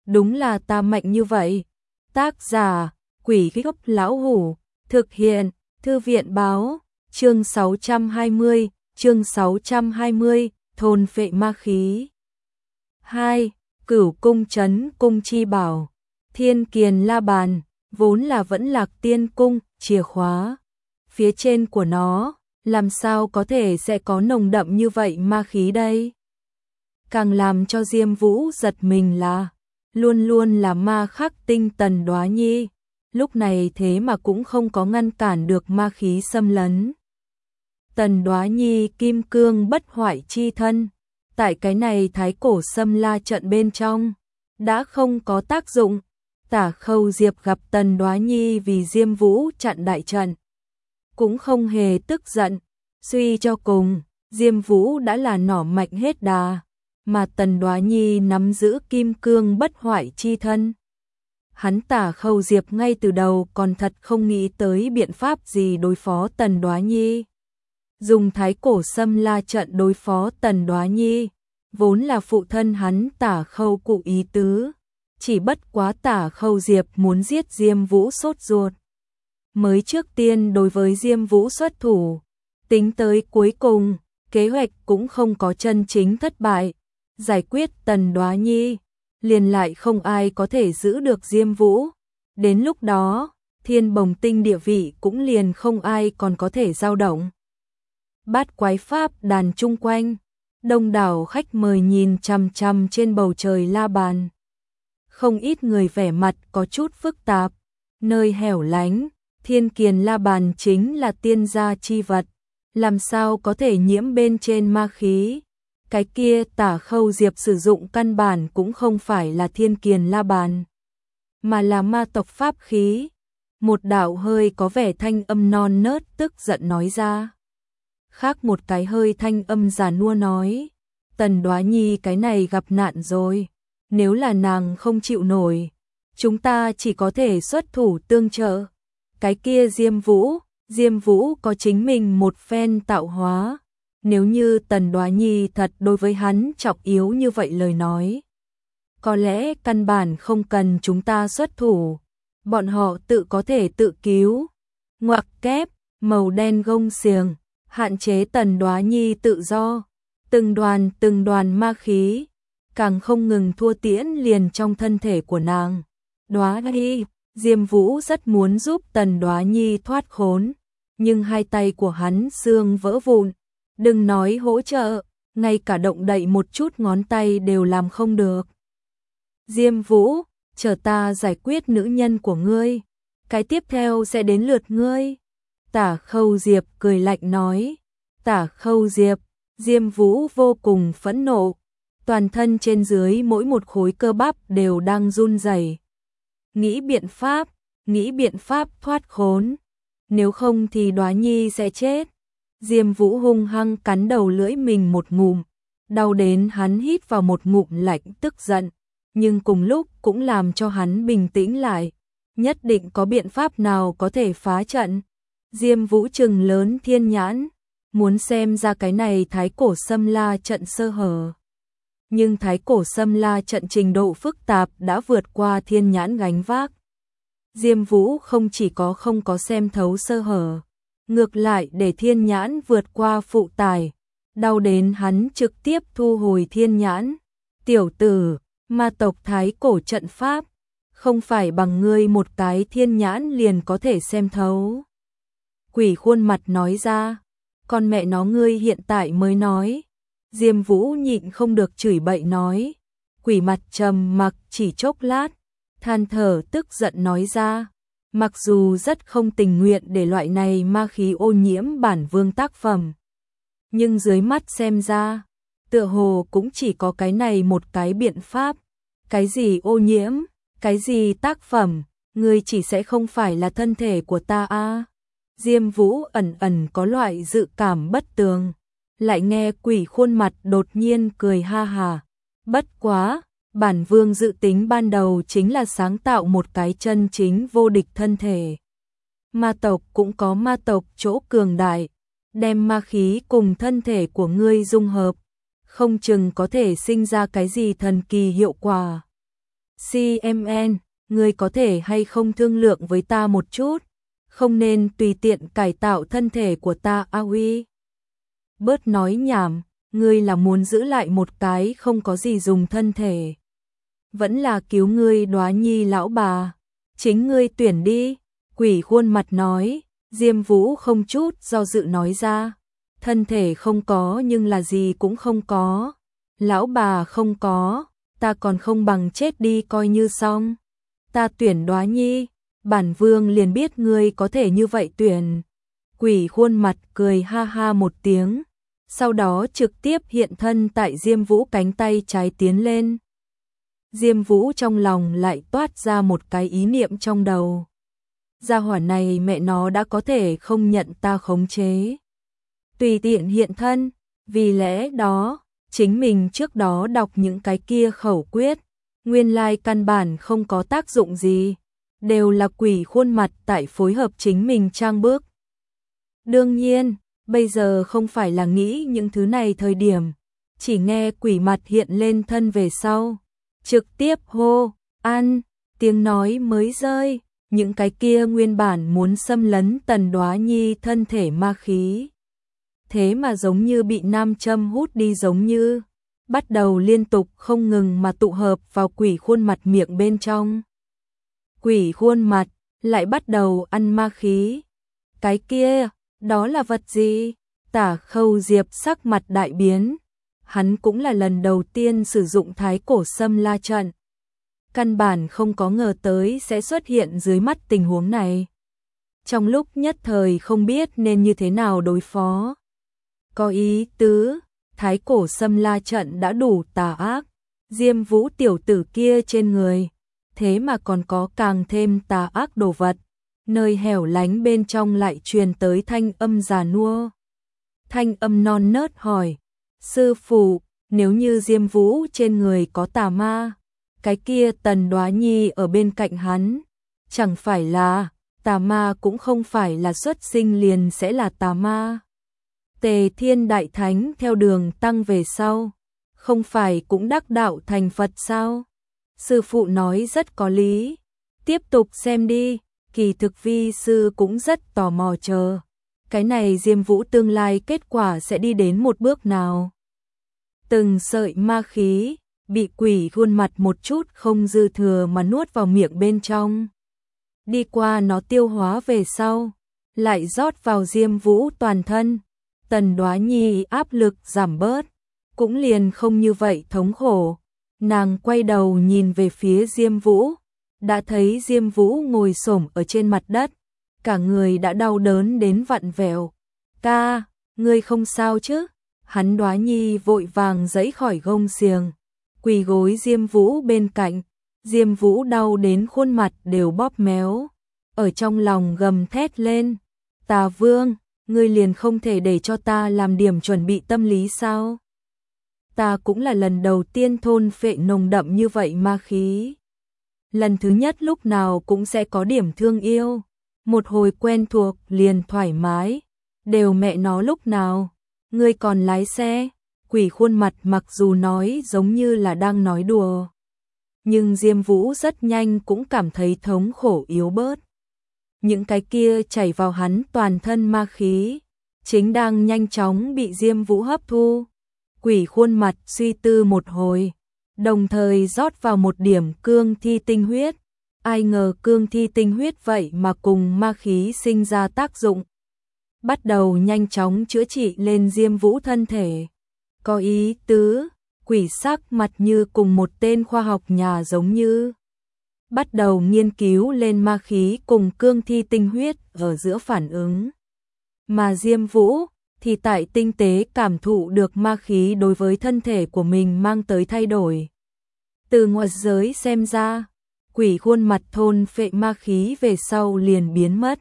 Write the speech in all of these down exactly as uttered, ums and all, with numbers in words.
đúng là ta mạnh như vậy. Tác giả, Quỷ Gốc Lão Hủ, thực hiện, Thư viện báo, chương sáu trăm hai mươi, chương sáu trăm hai mươi, thôn phệ ma khí. hai. Cửu cung trấn cung chi bảo, Thiên Kiền La Bàn, vốn là vẫn Lạc Tiên cung, chìa khóa. Phía trên của nó, làm sao có thể sẽ có nồng đậm như vậy ma khí đây? Càng làm cho Diêm Vũ giật mình là, luôn luôn là ma khắc tinh Tần Đoá Nhi, lúc này thế mà cũng không có ngăn cản được ma khí xâm lấn. Tần Đoá Nhi kim cương bất hoại chi thân, tại cái này thái cổ xâm la trận bên trong, đã không có tác dụng. Tả Khâu Diệp gặp Tần Đoá Nhi vì Diêm Vũ chặn đại trận, cũng không hề tức giận, suy cho cùng, Diêm Vũ đã là nỏ mạnh hết đà, mà Tần Đoá Nhi nắm giữ kim cương bất hoại chi thân. Hắn Tả Khâu Diệp ngay từ đầu còn thật không nghĩ tới biện pháp gì đối phó Tần Đoá Nhi. Dùng thái cổ xâm la trận đối phó Tần Đoá Nhi, vốn là phụ thân hắn Tả Khâu cụ ý tứ, chỉ bất quá Tả Khâu Diệp muốn giết Diêm Vũ sốt ruột, mới trước tiên đối với Diêm Vũ xuất thủ, tính tới cuối cùng, kế hoạch cũng không có chân chính thất bại, giải quyết Tần Đoá Nhi, liền lại không ai có thể giữ được Diêm Vũ. Đến lúc đó, Thiên Bồng Tinh địa vị cũng liền không ai còn có thể dao động. Bát quái pháp đàn chung quanh, đông đảo khách mời nhìn chằm chằm trên bầu trời La Bàn. Không ít người vẻ mặt có chút phức tạp, nơi hẻo lánh, Thiên Kiền La Bàn chính là tiên gia chi vật, làm sao có thể nhiễm bên trên ma khí. Cái kia Tả Khâu Diệp sử dụng căn bản cũng không phải là Thiên Kiền La Bàn, mà là ma tộc pháp khí. Một đạo hơi có vẻ thanh âm non nớt tức giận nói ra. Khác một cái hơi thanh âm già nua nói, Tần Đoá Nhi cái này gặp nạn rồi, nếu là nàng không chịu nổi, chúng ta chỉ có thể xuất thủ tương trợ. Cái kia Diêm Vũ, Diêm Vũ có chính mình một phen tạo hóa, nếu như Tần Đoá Nhi thật đối với hắn trọng yếu như vậy lời nói, có lẽ căn bản không cần chúng ta xuất thủ, bọn họ tự có thể tự cứu. Ngoặc kép, màu đen gông xiềng, hạn chế Tần Đoá Nhi tự do, từng đoàn từng đoàn ma khí, càng không ngừng thua tiễn liền trong thân thể của nàng. Đoá Nhi, Diêm Vũ rất muốn giúp Tần Đoá Nhi thoát khốn, nhưng hai tay của hắn xương vỡ vụn, đừng nói hỗ trợ, ngay cả động đậy một chút ngón tay đều làm không được. Diêm Vũ, chờ ta giải quyết nữ nhân của ngươi, cái tiếp theo sẽ đến lượt ngươi. Tả Khâu Diệp cười lạnh nói. Tả Khâu Diệp, Diêm Vũ vô cùng phẫn nộ, toàn thân trên dưới mỗi một khối cơ bắp đều đang run rẩy. Nghĩ biện pháp, nghĩ biện pháp thoát khốn, nếu không thì Đoá Nhi sẽ chết. Diêm Vũ hung hăng cắn đầu lưỡi mình một ngụm, đau đến hắn hít vào một ngụm lạnh tức giận, nhưng cùng lúc cũng làm cho hắn bình tĩnh lại, nhất định có biện pháp nào có thể phá trận. Diêm Vũ trừng lớn thiên nhãn, muốn xem ra cái này thái cổ xâm la trận sơ hở. Nhưng thái cổ xâm la trận trình độ phức tạp đã vượt qua thiên nhãn gánh vác. Diêm Vũ không chỉ có không có xem thấu sơ hở, ngược lại để thiên nhãn vượt qua phụ tải, đau đến hắn trực tiếp thu hồi thiên nhãn. Tiểu tử, ma tộc thái cổ trận pháp, không phải bằng ngươi một cái thiên nhãn liền có thể xem thấu. Quỷ khuôn mặt nói ra, con mẹ nó ngươi hiện tại mới nói. Diêm Vũ nhịn không được chửi bậy nói. Quỷ mặt trầm mặc chỉ chốc lát, than thở tức giận nói ra, mặc dù rất không tình nguyện để loại này ma khí ô nhiễm bản vương tác phẩm, nhưng dưới mắt xem ra, tựa hồ cũng chỉ có cái này một cái biện pháp. Cái gì ô nhiễm, cái gì tác phẩm, ngươi chỉ sẽ không phải là thân thể của ta a. À? Diêm Vũ ẩn ẩn có loại dự cảm bất tường, lại nghe quỷ khuôn mặt đột nhiên cười ha hà. Bất quá, bản vương dự tính ban đầu chính là sáng tạo một cái chân chính vô địch thân thể. Ma tộc cũng có ma tộc chỗ cường đại, đem ma khí cùng thân thể của ngươi dung hợp, không chừng có thể sinh ra cái gì thần kỳ hiệu quả. xê em en, ngươi có thể hay không thương lượng với ta một chút, không nên tùy tiện cải tạo thân thể của ta a uy. Bớt nói nhảm, ngươi là muốn giữ lại một cái không có gì dùng thân thể. Vẫn là cứu ngươi Đóa Nhi lão bà, chính ngươi tuyển đi, quỷ khuôn mặt nói, Diêm Vũ không chút do dự nói ra, thân thể không có nhưng là gì cũng không có, lão bà không có, ta còn không bằng chết đi coi như xong, ta tuyển Đóa Nhi, bản vương liền biết ngươi có thể như vậy tuyển. Quỷ khuôn mặt cười ha ha một tiếng, sau đó trực tiếp hiện thân tại Diêm Vũ cánh tay trái tiến lên. Diêm Vũ trong lòng lại toát ra một cái ý niệm trong đầu. Gia hỏa này mẹ nó đã có thể không nhận ta khống chế. Tùy tiện hiện thân, vì lẽ đó, chính mình trước đó đọc những cái kia khẩu quyết, nguyên lai căn bản không có tác dụng gì, đều là quỷ khuôn mặt tại phối hợp chính mình trang bước. Đương nhiên, bây giờ không phải là nghĩ những thứ này thời điểm, chỉ nghe quỷ mặt hiện lên thân về sau, trực tiếp hô, ăn, tiếng nói mới rơi, những cái kia nguyên bản muốn xâm lấn Tần Đóa Nhi thân thể ma khí. Thế mà giống như bị nam châm hút đi giống như, bắt đầu liên tục không ngừng mà tụ hợp vào quỷ khuôn mặt miệng bên trong. Quỷ khuôn mặt lại bắt đầu ăn ma khí. Cái kia, đó là vật gì? Tả Khâu Diệp sắc mặt đại biến. Hắn cũng là lần đầu tiên sử dụng thái cổ xâm la trận. Căn bản không có ngờ tới sẽ xuất hiện dưới mắt tình huống này. Trong lúc nhất thời không biết nên như thế nào đối phó. Có ý tứ, thái cổ xâm la trận đã đủ tà ác. Diêm Vũ tiểu tử kia trên người, thế mà còn có càng thêm tà ác đồ vật. Nơi hẻo lánh bên trong lại truyền tới thanh âm già nua. Thanh âm non nớt hỏi, sư phụ, nếu như Diêm Vũ trên người có tà ma, cái kia Tần Đóa Nhi ở bên cạnh hắn, chẳng phải là, tà ma cũng không phải là xuất sinh liền sẽ là tà ma. Tề Thiên Đại Thánh theo đường tăng về sau, không phải cũng đắc đạo thành Phật sao? Sư phụ nói rất có lý, tiếp tục xem đi, kỳ thực vi sư cũng rất tò mò chờ. Cái này Diêm Vũ tương lai kết quả sẽ đi đến một bước nào? Từng sợi ma khí, bị quỷ khuôn mặt một chút không dư thừa mà nuốt vào miệng bên trong. Đi qua nó tiêu hóa về sau, lại rót vào Diêm Vũ toàn thân. Tần Đóa Nhi áp lực giảm bớt, cũng liền không như vậy thống khổ. Nàng quay đầu nhìn về phía Diêm Vũ, đã thấy Diêm Vũ ngồi xổm ở trên mặt đất, cả người đã đau đớn đến vặn vẹo. "Ca, ngươi không sao chứ?" Hắn Đóa Nhi vội vàng giãy khỏi gông xiềng, quỳ gối Diêm Vũ bên cạnh. Diêm Vũ đau đến khuôn mặt đều bóp méo, ở trong lòng gầm thét lên, "Tà Vương, ngươi liền không thể để cho ta làm điểm chuẩn bị tâm lý sao? Ta cũng là lần đầu tiên thôn phệ nồng đậm như vậy ma khí. Lần thứ nhất lúc nào cũng sẽ có điểm thương yêu, một hồi quen thuộc liền thoải mái, đều mẹ nó lúc nào, ngươi còn lái xe." Quỷ khuôn mặt mặc dù nói giống như là đang nói đùa, nhưng Diêm Vũ rất nhanh cũng cảm thấy thống khổ yếu bớt. Những cái kia chảy vào hắn toàn thân ma khí, chính đang nhanh chóng bị Diêm Vũ hấp thu. Quỷ khuôn mặt suy tư một hồi, đồng thời rót vào một điểm cương thi tinh huyết. Ai ngờ cương thi tinh huyết vậy mà cùng ma khí sinh ra tác dụng, bắt đầu nhanh chóng chữa trị lên Diêm Vũ thân thể. Có ý tứ, quỷ sắc mặt như cùng một tên khoa học nhà giống như, bắt đầu nghiên cứu lên ma khí cùng cương thi tinh huyết ở giữa phản ứng. Mà Diêm Vũ thì tại tinh tế cảm thụ được ma khí đối với thân thể của mình mang tới thay đổi. Từ ngoại giới xem ra, quỷ khuôn mặt thôn phệ ma khí về sau liền biến mất.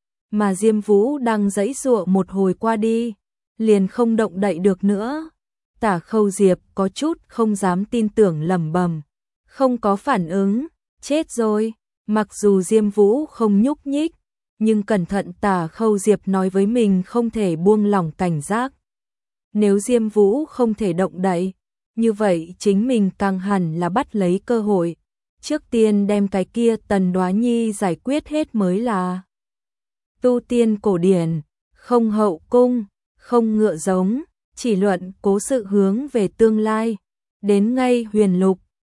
Mà Diêm Vũ đang giãy giụa một hồi qua đi, liền không động đậy được nữa. Tả Khâu Diệp có chút không dám tin tưởng lẩm bẩm, không có phản ứng, chết rồi. Mặc dù Diêm Vũ không nhúc nhích, nhưng cẩn thận Tả Khâu Diệp nói với mình không thể buông lỏng cảnh giác. Nếu Diêm Vũ không thể động đậy, như vậy chính mình càng hẳn là bắt lấy cơ hội, trước tiên đem cái kia Tần Đoá Nhi giải quyết hết mới là. Tu tiên cổ điển, không hậu cung, không ngựa giống, chỉ luận cố sự hướng về tương lai. Đến ngay huyền lục,